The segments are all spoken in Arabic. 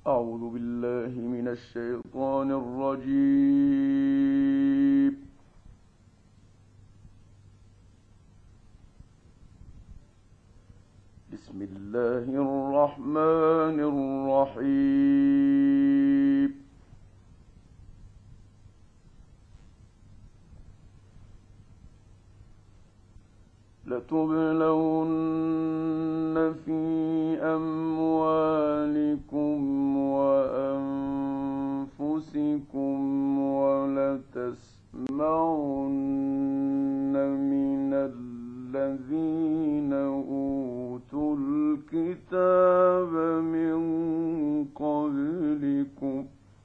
أعوذ بالله من الشيطان الرجيم. بسم الله الرحمن الرحيم. لتبلون في أموالكم وأنفسكم ولتسمعن من الذين أوتوا الكتاب من قبلكم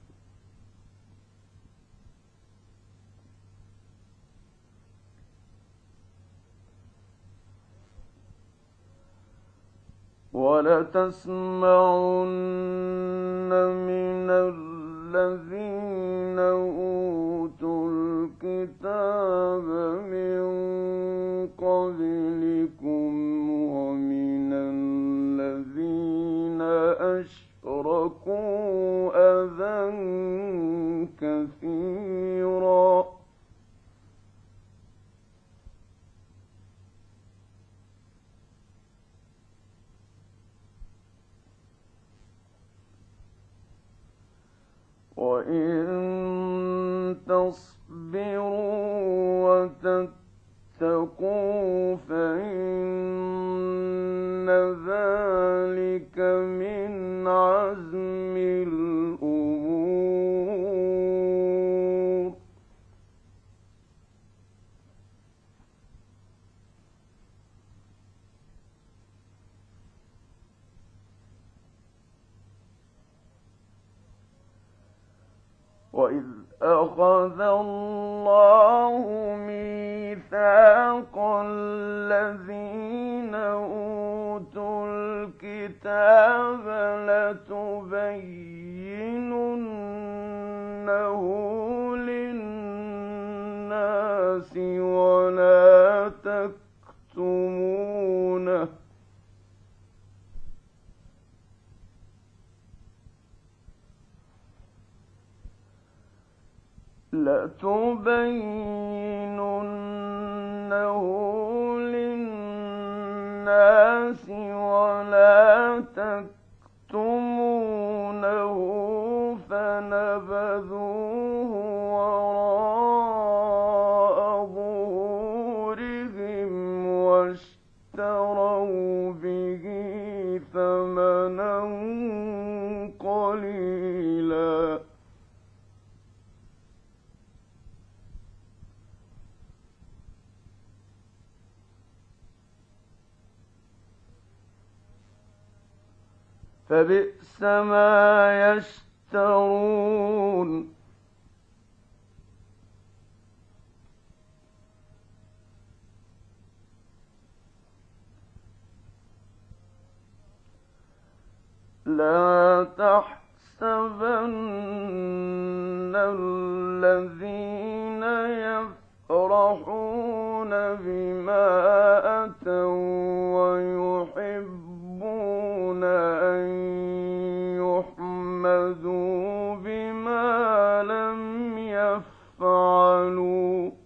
ومن الذين أشركوا أذى كثيرا وإن تصبروا وتتقوا فإن ذلك من عزم الأمور. وإذ أخذ الله ميثاق الذين أوتوا الكتاب لتبيننه للناس ولا تكتمونه ولا تكتمونه فنبذوه وراء ظهورهم واشتروا به ثمنا قليلا فبئس ما يشترون. لا تحسبن الذين يفرحون بما أتوا ويحبون أن يحمدوا بما لم يفعلوا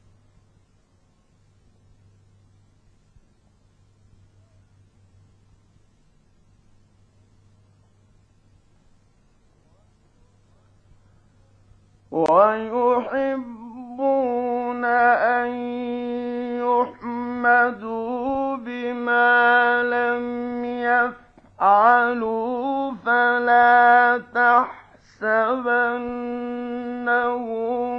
فلا تحسبنهم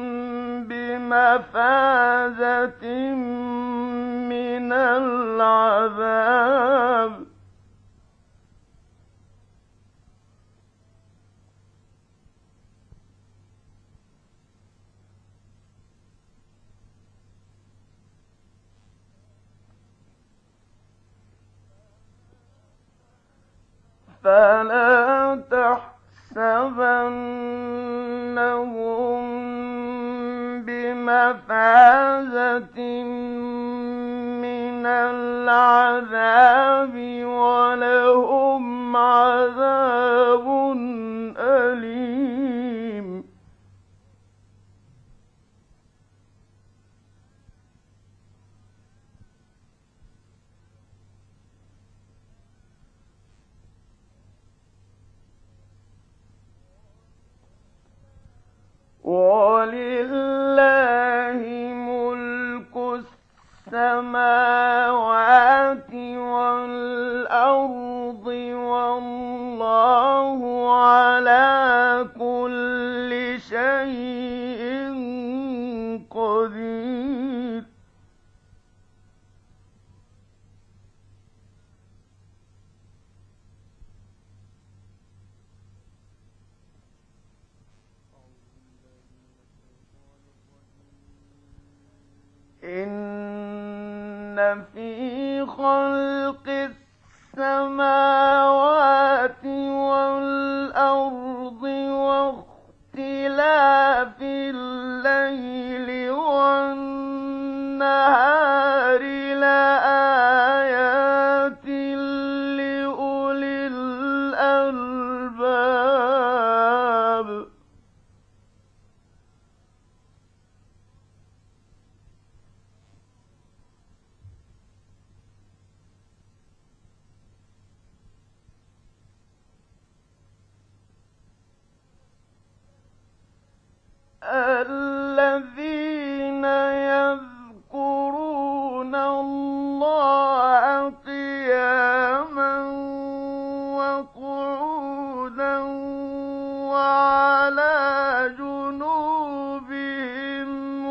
بمفازة من العذاب فلا تحسبنهم بمفازة من العذاب ولهم عذاب وَلِلَّهِ مُلْكُ السَّمَاوَاتِ وَالْأَرْضِ ۚ وَاللَّهُ عَلَىٰ كُلِّ شَيْءٍ قَدِيرٌ. إِنَّ فِي خَلْقِ السَّمَاوَاتِ وَالْأَرْضِ وَاخْتِلَافِ اللَّيْلِ وَالنَّهَارِ لَآيَاتٍ لِّأُولِي الْأَلْبَابِ. الَّذِينَ يَذْكُرُونَ اللَّهَ قِيَامًا وَقُعُودًا وَعَلَىٰ جُنُوبِهِمْ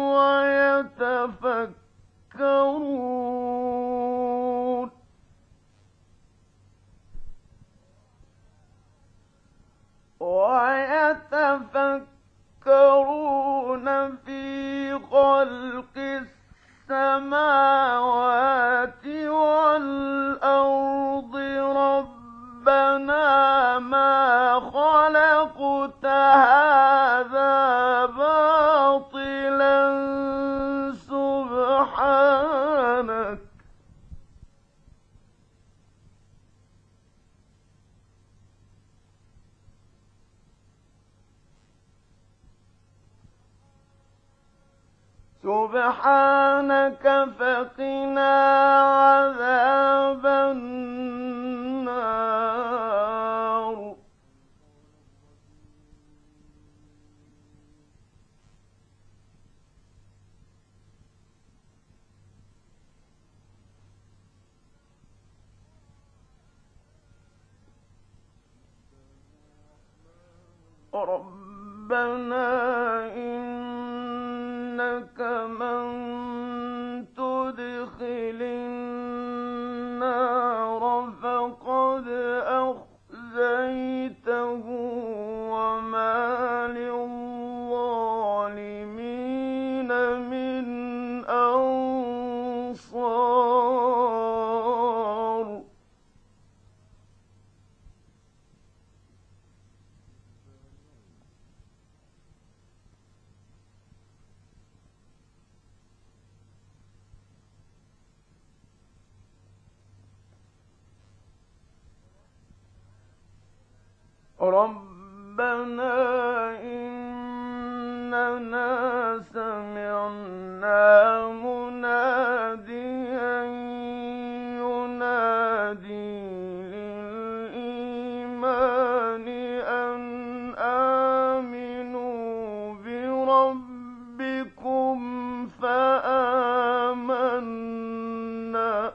وَيَتَفَكَّرُونَ فِي خَلْقِ السَّمَاوَاتِ وَالْأَرْضِ رَبَّنَا مَا خَلَقْتَ هَٰذَا بَاطِلًا سُبْحَانَكَ فَقِنَا عَذَابَ النَّارِ. رَبَّنَا إِنَّكَ مَن تُدْخِلِ النَّارَ فَقَدْ أَخْزَيْتَهُ ۖ وَمَا لِلظَّالِمِينَ مِنْ أَنصَارٍ. رَبَّنَا إِنَّنَا سَمِعْنَا مُنَادِيًا يُنَادِي لِلْإِيمَانِ أَنْ آمِنُوا بِرَبِّكُمْ فَآمَنَّا.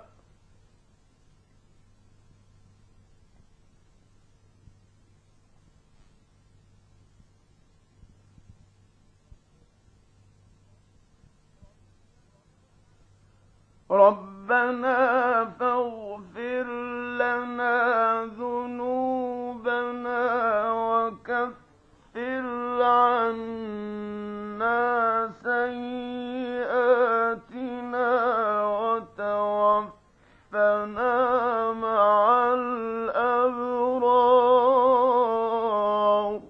رَبَّنَا فَاغْفِرْ لَنَا ذُنُوبَنَا وَكَفِّرْ عَنَّا سَيِّئَاتِنَا وَتَوَفَّنَا مَعَ الْأَبْرَارِ.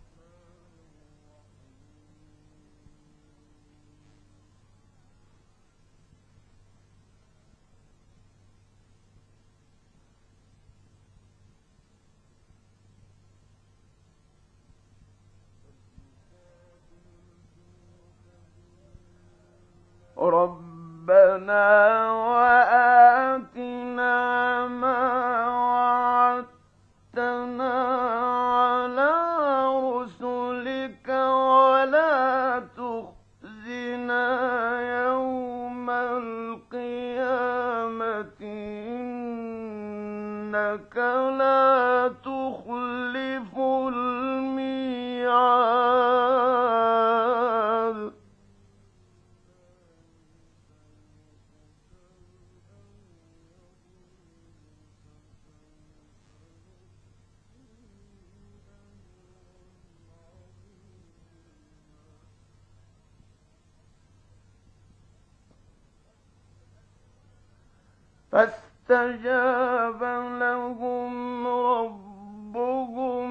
رَبَّنَا وَآتِنَا مَا وَعَدتَّنَا عَلَىٰ رُسُلِكَ وَلَا إِنَّكَ لَا تُخْلِفُ الْمِيعَادَ فاستجاب لهم ربهم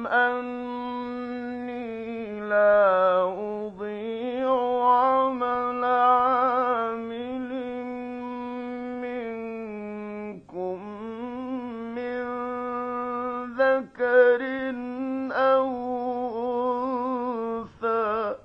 أني لا أضيع عمل عامل منكم من ذكر أو أنثى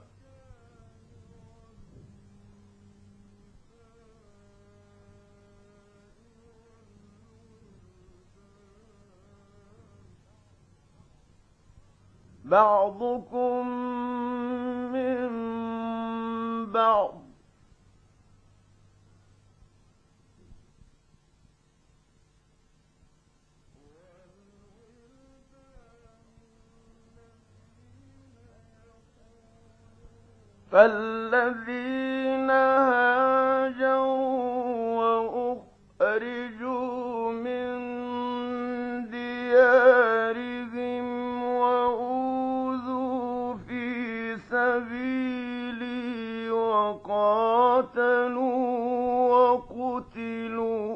بعضكم من بعض فالذين هاجروا وأخرجوا من ديارهم وأوذوا في سبيلي وقاتلوا وقتلوا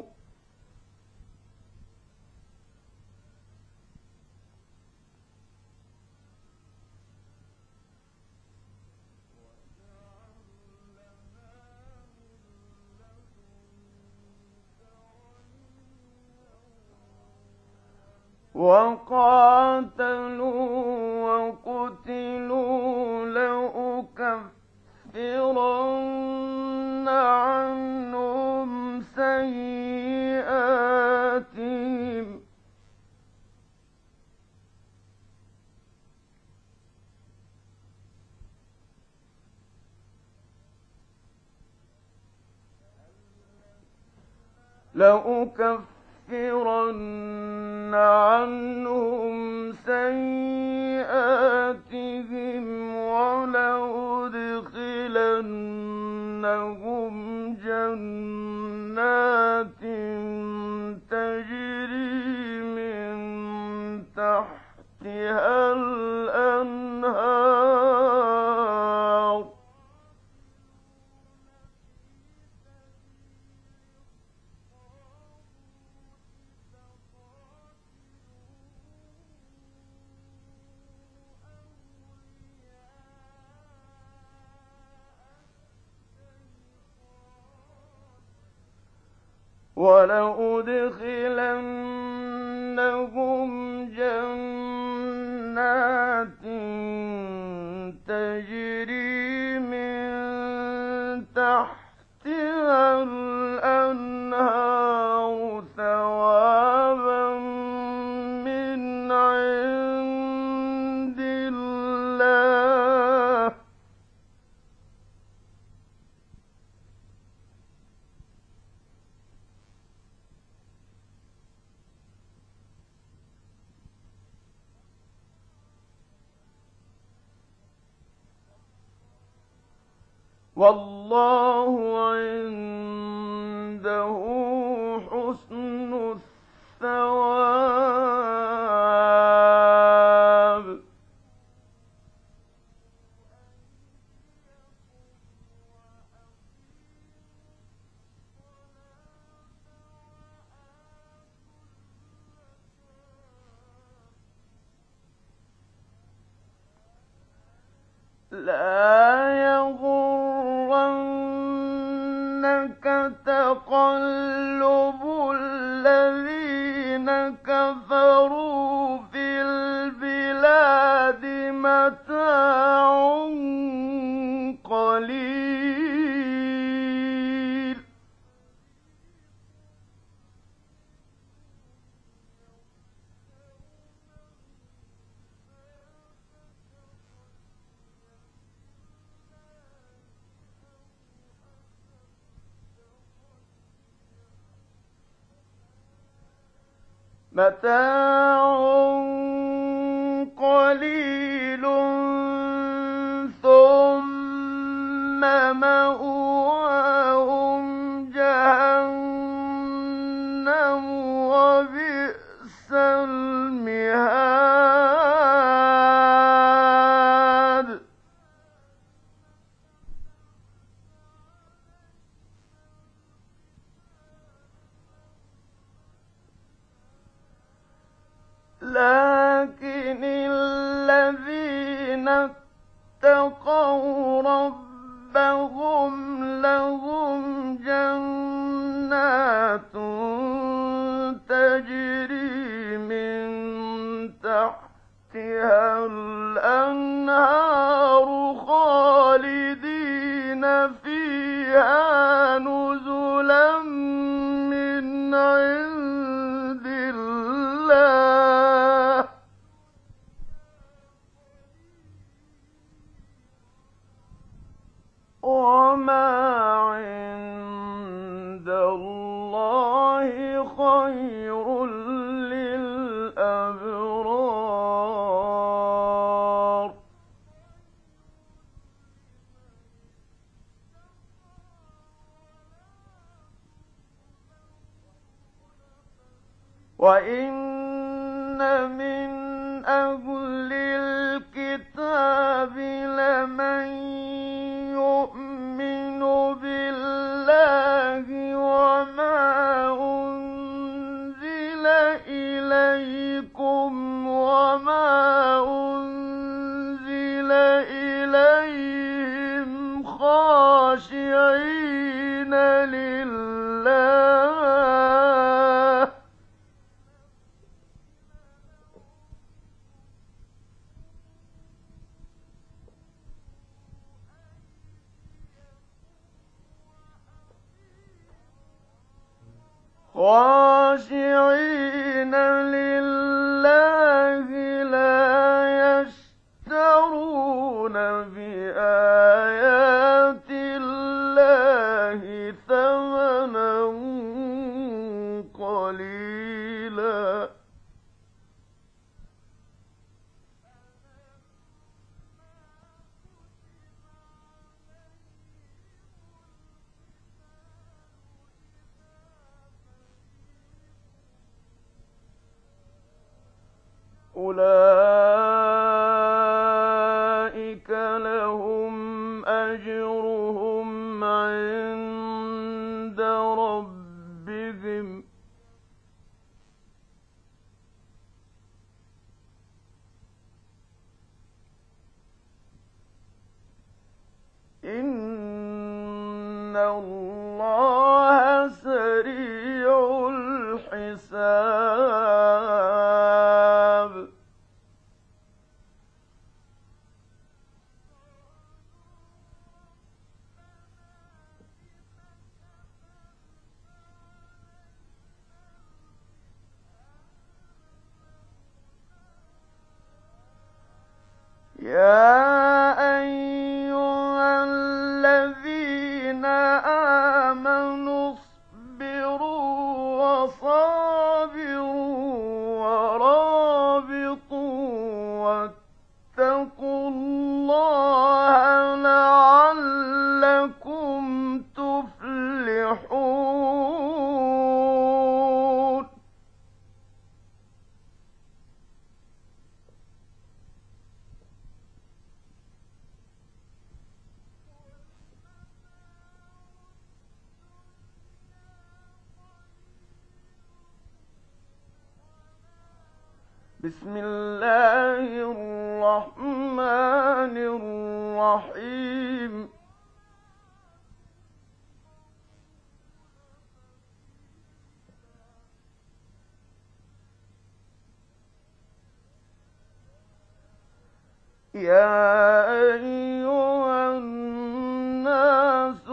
لأكفرن عنهم سيئاتهم ولأدخلنهم جنات تجري من تحتها الأنهار ولأدخلنهم جنات تجري من تحتها الأنهار ثوابا من عند الله والله عنده حسن الثواب لا يغرنك تقلب الذين كفروا في البلاد متاع قليل متاع قليل ثم مأواهم جهنم وبئس المهاد لكن الذين اتقوا ربهم لهم جنات تجري من تحتها الأنهار خالدين فيها نزلا من عند الله وما عند الله خير للأبرار وإن من أهل الكتاب لمن يؤمن بالله وما أنزل إليكم وما أنزل إليهم خاشعين لله لا يشترون بآيات الله ثمنا قليلا أولئك لهم أجرهم عند ربهم إن الله سريع الحساب يا أيها الذين آمنوا اصبروا وصابروا ورابطوا واتقوا الله لعلكم تفلحون بسم الله الرحمن الرحيم يا أيها الناس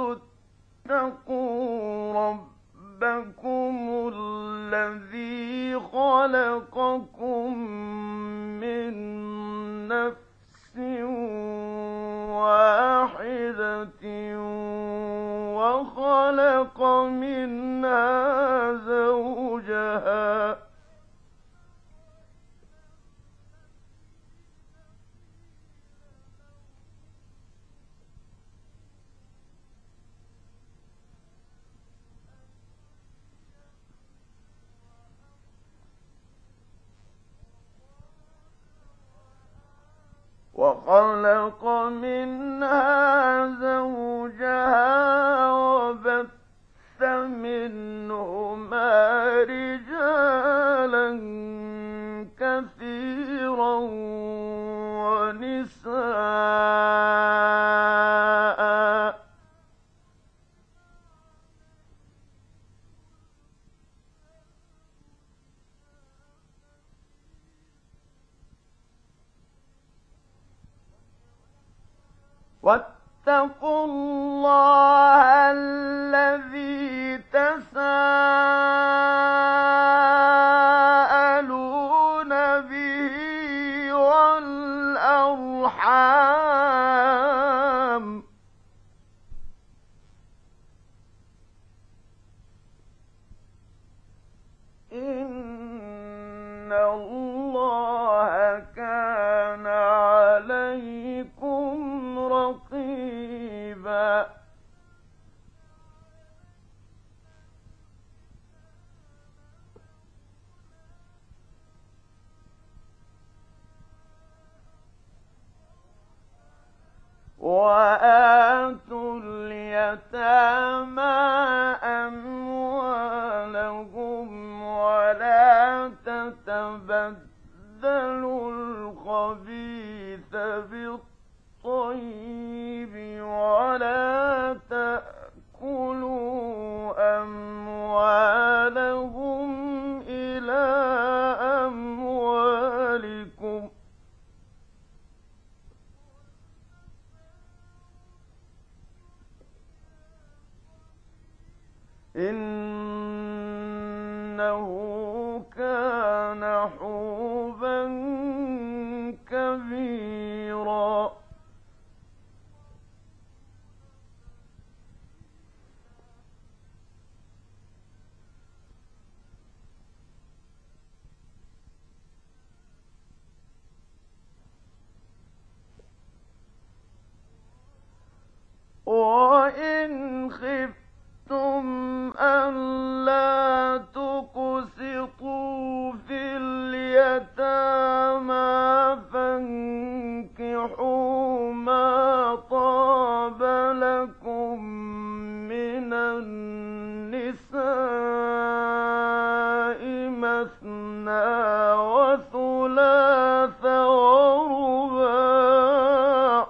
اتقوا ربكم الذي خلقكم من نفس واحدة وخلق منها زوجها خلق منها زوجها وبث منهما رجالا كثيرا ونساء واتقوا الله الذي تساءلون به والأرحام إن الله كان عليكم رقيبا وآتوا اليتامى أموالهم ولا تتبدلوا الخبيث بالطيب ولا تأكلوا أموالهم إلى أموالكم إنه كان حوبا كبيرا وإن خفتم ألا تقسطوا في اليتامى فانكحوا ما طاب لكم من النساء مثنى وثلاث ورباع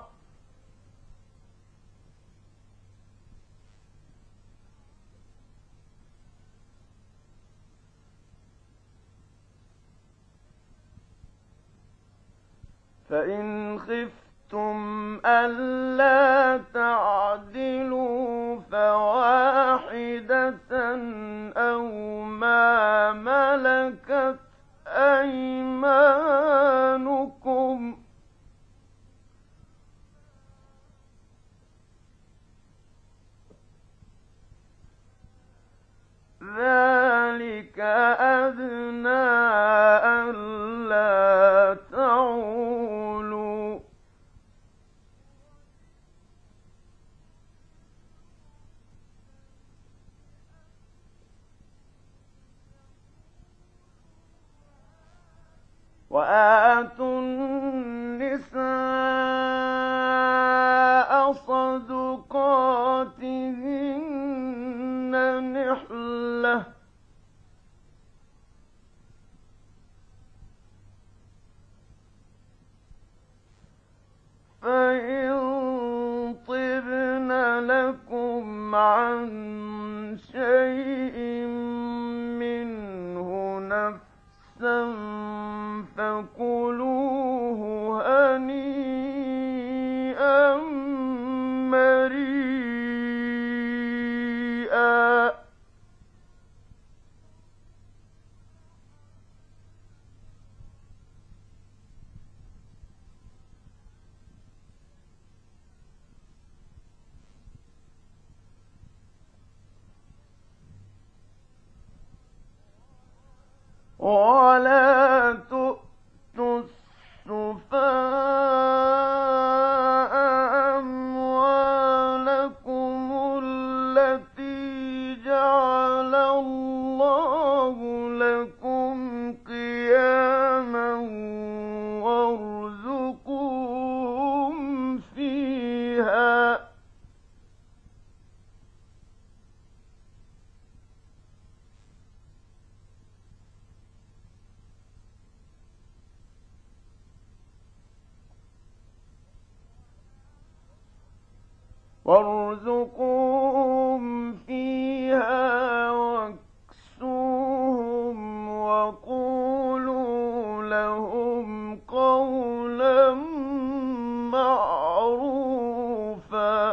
فإن خفتم ألا تعدلوا فواحدة أو ما ملكت أيمانكم ذلك أدنى ألا تعولوا وآتوا النساء صدقاتهن نحلة فإن طبن لكم عن شيء منه نفسا فكلوه هنيئا مريئا ولا تؤتوا السفهاء أموالكم التي جعل الله لكم قياما وارزقوهم وارزقوهم فيها واكسوهم وقولوا لهم قولا معروفا.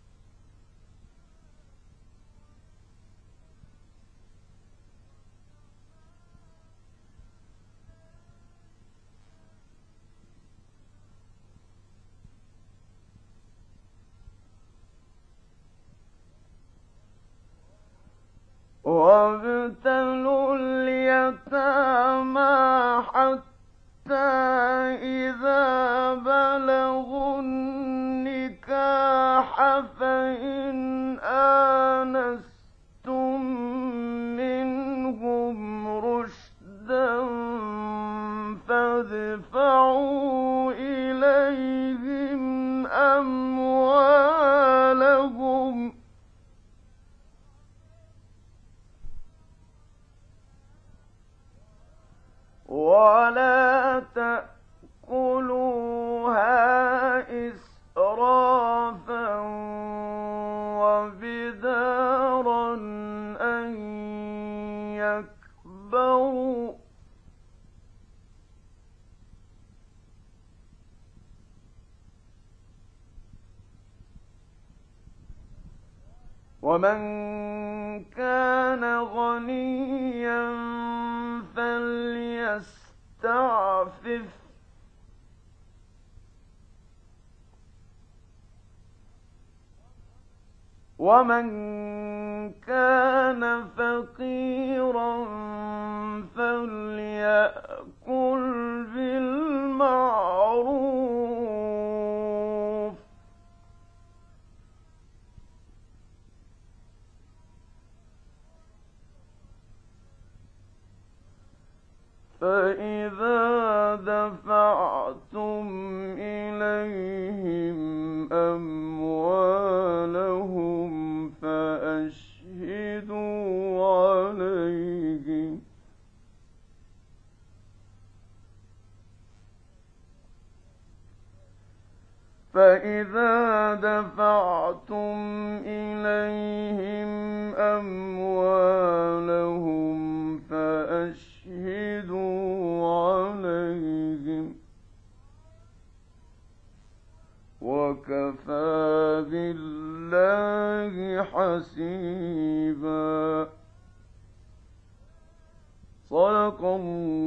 وابتلوا اليتامى حتى إذا بلغوا النكاح فإن آنستم منهم رشدا فادفعوا إليهم أموالهم ولا تأكلوها إسرافا وبدارا أن يكبروا ومن كان غنيا فليستعفف ومن كان فقيرا فليأكل بالمعروف فإذا دفعتم إليهم أموالهم فأشهدوا عليهم فإذا دفعتم إليهم أموالهم فأشهدوا عليهم وكفى بالله حسيبا. صدق الله